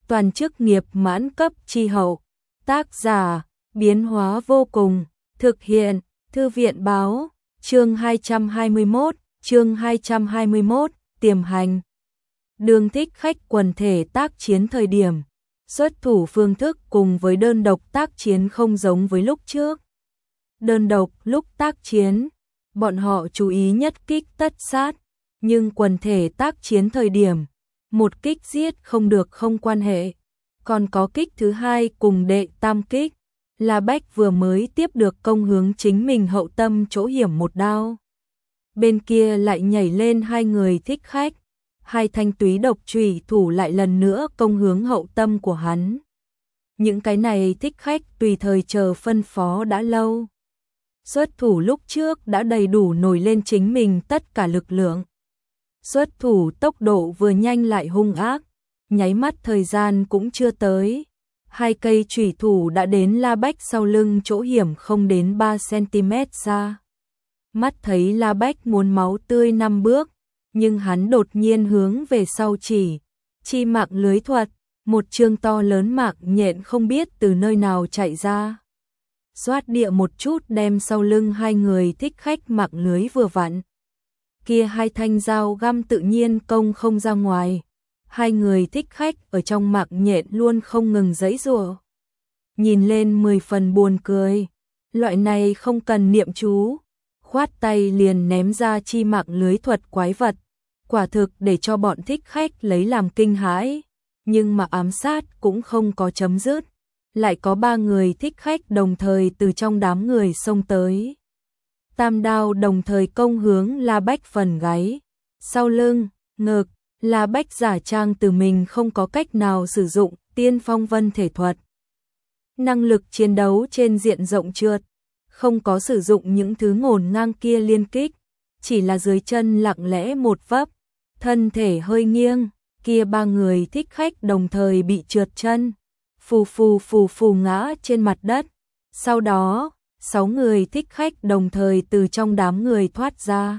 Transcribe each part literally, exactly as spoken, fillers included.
toàn chức nghiệp mãn cấp chi hậu. Tác giả, biến hóa vô cùng, thực hiện, Thư viện báo, chương hai trăm hai mươi mốt, chương hai trăm hai mươi mốt, tiềm hành. Đường thích khách quần thể tác chiến thời điểm, xuất thủ phương thức cùng với đơn độc tác chiến không giống với lúc trước. Đơn độc lúc tác chiến, bọn họ chú ý nhất kích tất sát, nhưng quần thể tác chiến thời điểm, một kích giết không được không quan hệ, còn có kích thứ hai cùng đệ tam kích. La Bách vừa mới tiếp được công hướng chính mình hậu tâm chỗ hiểm một đao. Bên kia lại nhảy lên hai người thích khách, hai thanh túy độc chùy thủ lại lần nữa công hướng hậu tâm của hắn. Những cái này thích khách tùy thời chờ phân phó đã lâu. Xuất thủ lúc trước đã đầy đủ nổi lên chính mình tất cả lực lượng. Xuất thủ tốc độ vừa nhanh lại hung ác, nháy mắt thời gian cũng chưa tới. Hai cây chủy thủ đã đến La Bách sau lưng chỗ hiểm không đến ba xăng-ti-mét xa. Mắt thấy La Bách muốn máu tươi năm bước, nhưng hắn đột nhiên hướng về sau chỉ, chi mạng lưới thuật, một chương to lớn mạng nhện không biết từ nơi nào chạy ra. Xoát địa một chút đem sau lưng hai người thích khách mạng lưới vừa vặn. Kia hai thanh dao găm tự nhiên công không ra ngoài. Hai người thích khách ở trong mạng nhện luôn không ngừng giãy giụa. Nhìn lên mười phần buồn cười, loại này không cần niệm chú, khoát tay liền ném ra chi mạng lưới thuật quái vật, quả thực để cho bọn thích khách lấy làm kinh hãi, nhưng mà ám sát cũng không có chấm dứt, lại có ba người thích khách đồng thời từ trong đám người xông tới. Tam đao đồng thời công hướng La Bách phần gáy, sau lưng, ngực. La Bách giả trang từ mình không có cách nào sử dụng tiên phong vân thể thuật. Năng lực chiến đấu trên diện rộng trượt, không có sử dụng những thứ ngổn ngang kia liên kích, chỉ là dưới chân lặng lẽ một vấp, thân thể hơi nghiêng, kia ba người thích khách đồng thời bị trượt chân, phù phù phù phù ngã trên mặt đất. Sau đó, sáu người thích khách đồng thời từ trong đám người thoát ra.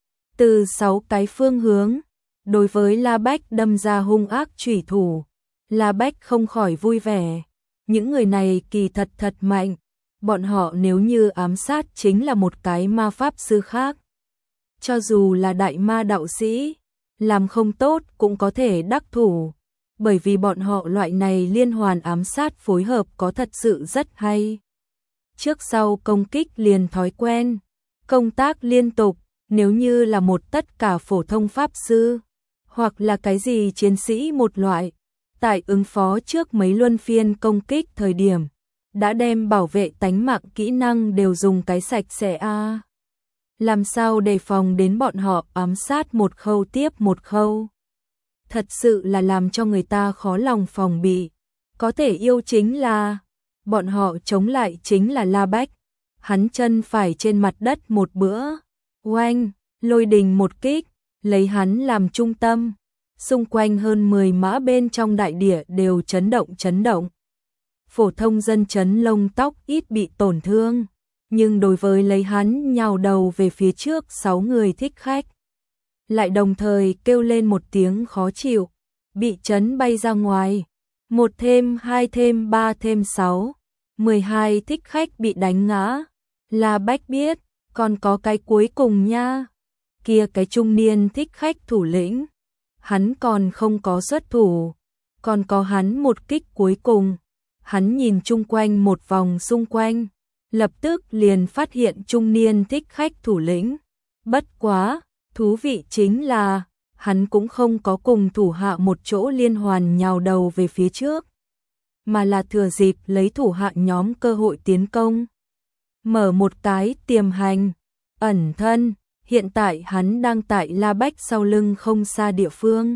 Từ sáu cái phương hướng, đối với La Bách đâm ra hung ác chủy thủ, La Bách không khỏi vui vẻ. Những người này kỳ thật thật mạnh, bọn họ nếu như ám sát chính là một cái ma pháp sư khác. Cho dù là đại ma đạo sĩ, làm không tốt cũng có thể đắc thủ, bởi vì bọn họ loại này liên hoàn ám sát phối hợp có thật sự rất hay. Trước sau công kích liền thói quen, công tác liên tục, nếu như là một tất cả phổ thông pháp sư, hoặc là cái gì chiến sĩ một loại, tại ứng phó trước mấy luân phiên công kích thời điểm, đã đem bảo vệ tánh mạng kỹ năng đều dùng cái sạch sẽ a. À. Làm sao đề phòng đến bọn họ ám sát một khâu tiếp một khâu. Thật sự là làm cho người ta khó lòng phòng bị. Có thể yêu chính là, bọn họ chống lại chính là La Bách. Hắn chân phải trên mặt đất một bữa, oanh, lôi đình một kích, lấy hắn làm trung tâm, xung quanh hơn mười mã bên trong đại địa đều chấn động chấn động. Phổ thông dân chấn lông tóc ít bị tổn thương, nhưng đối với lấy hắn nhào đầu về phía trước sáu người thích khách, lại đồng thời kêu lên một tiếng khó chịu, bị chấn bay ra ngoài. Một thêm hai thêm ba thêm sáu, mười hai thích khách bị đánh ngã. La Bách biết, còn có cái cuối cùng nha. Kia cái trung niên thích khách thủ lĩnh, hắn còn không có xuất thủ, còn có hắn một kích cuối cùng. Hắn nhìn chung quanh một vòng xung quanh, lập tức liền phát hiện trung niên thích khách thủ lĩnh. Bất quá, thú vị chính là, hắn cũng không có cùng thủ hạ một chỗ liên hoàn nhào đầu về phía trước, mà là thừa dịp lấy thủ hạ nhóm cơ hội tiến công. Mở một cái tiềm hành, ẩn thân. Hiện tại hắn đang tại La Bách sau lưng không xa địa phương.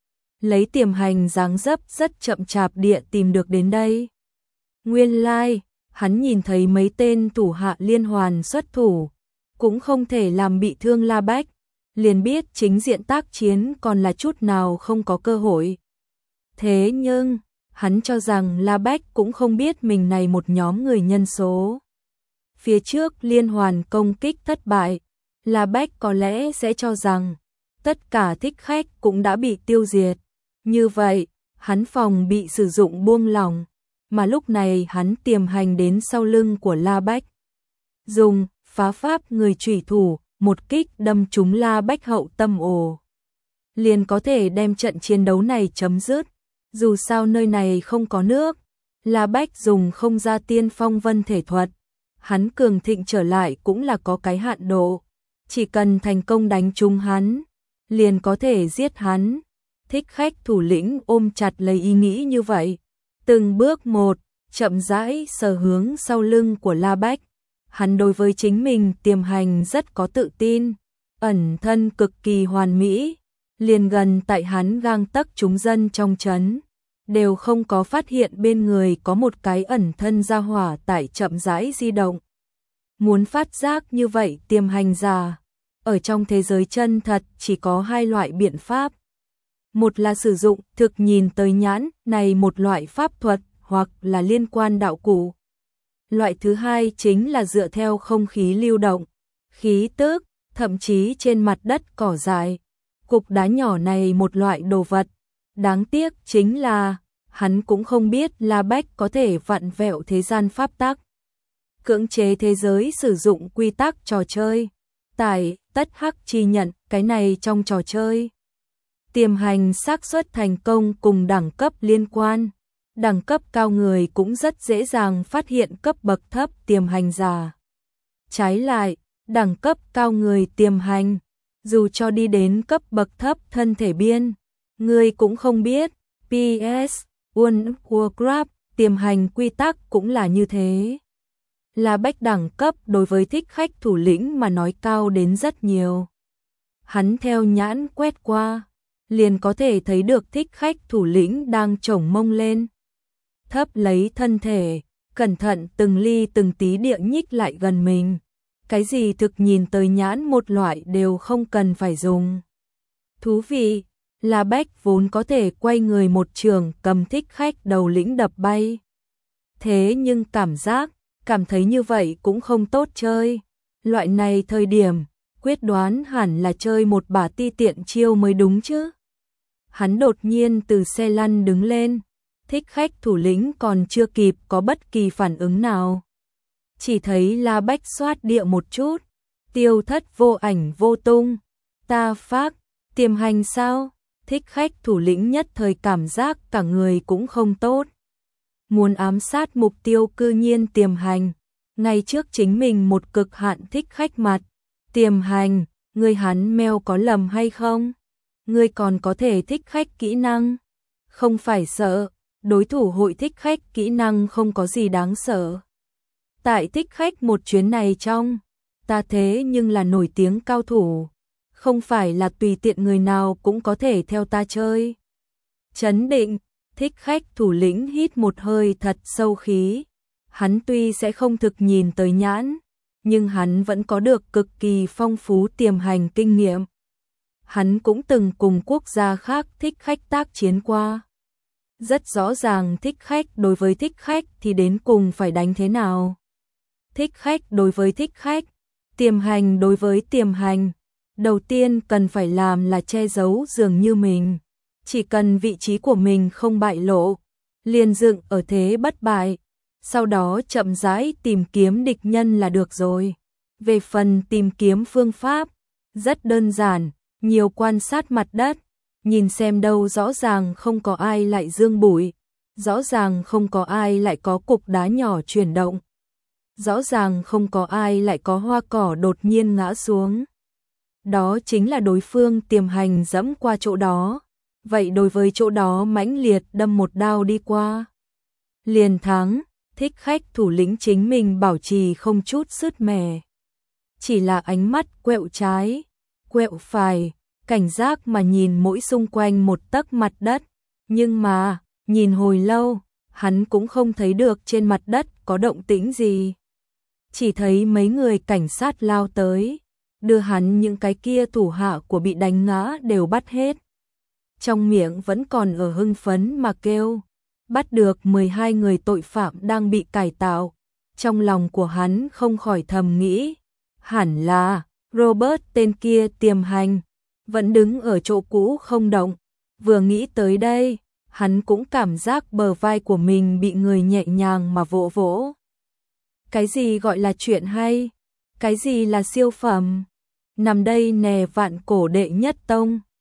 Lấy tiềm hành dáng dấp rất chậm chạp địa tìm được đến đây. Nguyên lai, like, hắn nhìn thấy mấy tên thủ hạ liên hoàn xuất thủ, cũng không thể làm bị thương La Bách, liền biết chính diện tác chiến còn là chút nào không có cơ hội. Thế nhưng, hắn cho rằng La Bách cũng không biết mình này một nhóm người nhân số. Phía trước liên hoàn công kích thất bại, La Bách có lẽ sẽ cho rằng tất cả thích khách cũng đã bị tiêu diệt. Như vậy, hắn phòng bị sử dụng buông lỏng, mà lúc này hắn tiềm hành đến sau lưng của La Bách. Dùng phá pháp người chủy thủ, một kích đâm trúng La Bách hậu tâm ổ. Liền có thể đem trận chiến đấu này chấm dứt. Dù sao nơi này không có nước, La Bách dùng không ra tiên phong vân thể thuật. Hắn cường thịnh trở lại cũng là có cái hạn độ. Chỉ cần thành công đánh trúng hắn, liền có thể giết hắn. Thích Khách thủ lĩnh ôm chặt lấy ý nghĩ như vậy. Từng bước một, chậm rãi sờ hướng sau lưng của La Bách. Hắn đối với chính mình tiềm hành rất có tự tin, ẩn thân cực kỳ hoàn mỹ, liền gần tại hắn gang tấc chúng dân trong trấn, đều không có phát hiện bên người có một cái ẩn thân gia hỏa tại chậm rãi di động. Muốn phát giác như vậy tiềm hành giả, ở trong thế giới chân thật chỉ có hai loại biện pháp. Một là sử dụng thực nhìn tới nhãn này một loại pháp thuật, hoặc là liên quan đạo cụ. Loại thứ hai chính là dựa theo không khí lưu động, khí tức, thậm chí trên mặt đất cỏ dại, cục đá nhỏ này một loại đồ vật. Đáng tiếc chính là, hắn cũng không biết La Bách có thể vặn vẹo thế gian pháp tắc. Cưỡng chế thế giới sử dụng quy tắc trò chơi. Tải, tất hắc chi nhận, cái này trong trò chơi. Tiềm hành xác suất thành công cùng đẳng cấp liên quan. Đẳng cấp cao người cũng rất dễ dàng phát hiện cấp bậc thấp tiềm hành giả. Trái lại, đẳng cấp cao người tiềm hành, dù cho đi đến cấp bậc thấp thân thể biên, người cũng không biết. pê ét World of Warcraft, tiềm hành quy tắc cũng là như thế. La Bách đẳng cấp đối với Thích Khách thủ lĩnh mà nói cao đến rất nhiều. Hắn theo nhãn quét qua, liền có thể thấy được Thích Khách thủ lĩnh đang chổng mông lên. Thấp lấy thân thể, cẩn thận từng ly từng tí địa nhích lại gần mình. Cái gì thực nhìn tới nhãn một loại đều không cần phải dùng. Thú vị, La Bách vốn có thể quay người một trường cầm Thích Khách đầu lĩnh đập bay. Thế nhưng cảm giác, cảm thấy như vậy cũng không tốt chơi. Loại này thời điểm, quyết đoán hẳn là chơi một bả ti tiện chiêu mới đúng chứ. Hắn đột nhiên từ xe lăn đứng lên. Thích Khách thủ lĩnh còn chưa kịp có bất kỳ phản ứng nào. Chỉ thấy La Bách xoát địa một chút, tiêu thất vô ảnh vô tung. Ta phác, tiềm hành sao? Thích Khách thủ lĩnh nhất thời cảm giác cả người cũng không tốt. Muốn ám sát mục tiêu cư nhiên tiềm hành. Ngay trước chính mình một cực hạn Thích Khách mặt. Tiềm hành, người hắn mèo có lầm hay không? Người còn có thể Thích Khách kỹ năng. Không phải sợ. Đối thủ hội Thích Khách kỹ năng không có gì đáng sợ. Tại Thích Khách một chuyến này trong, ta thế nhưng là nổi tiếng cao thủ. Không phải là tùy tiện người nào cũng có thể theo ta chơi. Chấn định, Thích Khách thủ lĩnh hít một hơi thật sâu khí. Hắn tuy sẽ không thực nhìn tới nhãn, nhưng hắn vẫn có được cực kỳ phong phú tiềm hành kinh nghiệm. Hắn cũng từng cùng quốc gia khác Thích Khách tác chiến qua. Rất rõ ràng Thích Khách đối với Thích Khách thì đến cùng phải đánh thế nào. Thích Khách đối với Thích Khách, tiềm hành đối với tiềm hành. Đầu tiên cần phải làm là che giấu dường như mình. Chỉ cần vị trí của mình không bại lộ, liền dựng ở thế bất bại. Sau đó chậm rãi tìm kiếm địch nhân là được rồi. Về phần tìm kiếm phương pháp, rất đơn giản, nhiều quan sát mặt đất. Nhìn xem đâu rõ ràng không có ai lại dương bụi, rõ ràng không có ai lại có cục đá nhỏ chuyển động, rõ ràng không có ai lại có hoa cỏ đột nhiên ngã xuống. Đó chính là đối phương tiềm hành dẫm qua chỗ đó, vậy đối với chỗ đó mãnh liệt đâm một đao đi qua. Liền thắng, Thích Khách thủ lĩnh chính mình bảo trì không chút sứt mẻ. Chỉ là ánh mắt quẹo trái, quẹo phải. Cảnh giác mà nhìn mỗi xung quanh một tấc mặt đất, nhưng mà, nhìn hồi lâu, hắn cũng không thấy được trên mặt đất có động tĩnh gì. Chỉ thấy mấy người cảnh sát lao tới, đưa hắn những cái kia thủ hạ của bị đánh ngã đều bắt hết. Trong miệng vẫn còn ở hưng phấn mà kêu, bắt được mười hai người tội phạm đang bị cải tạo. Trong lòng của hắn không khỏi thầm nghĩ, hẳn là Robert tên kia tiềm hành. Vẫn đứng ở chỗ cũ không động. Vừa nghĩ tới đây, hắn cũng cảm giác bờ vai của mình bị người nhẹ nhàng mà vỗ vỗ. Cái gì gọi là chuyện hay? Cái gì là siêu phẩm? Nằm đây nè vạn cổ đệ nhất tông.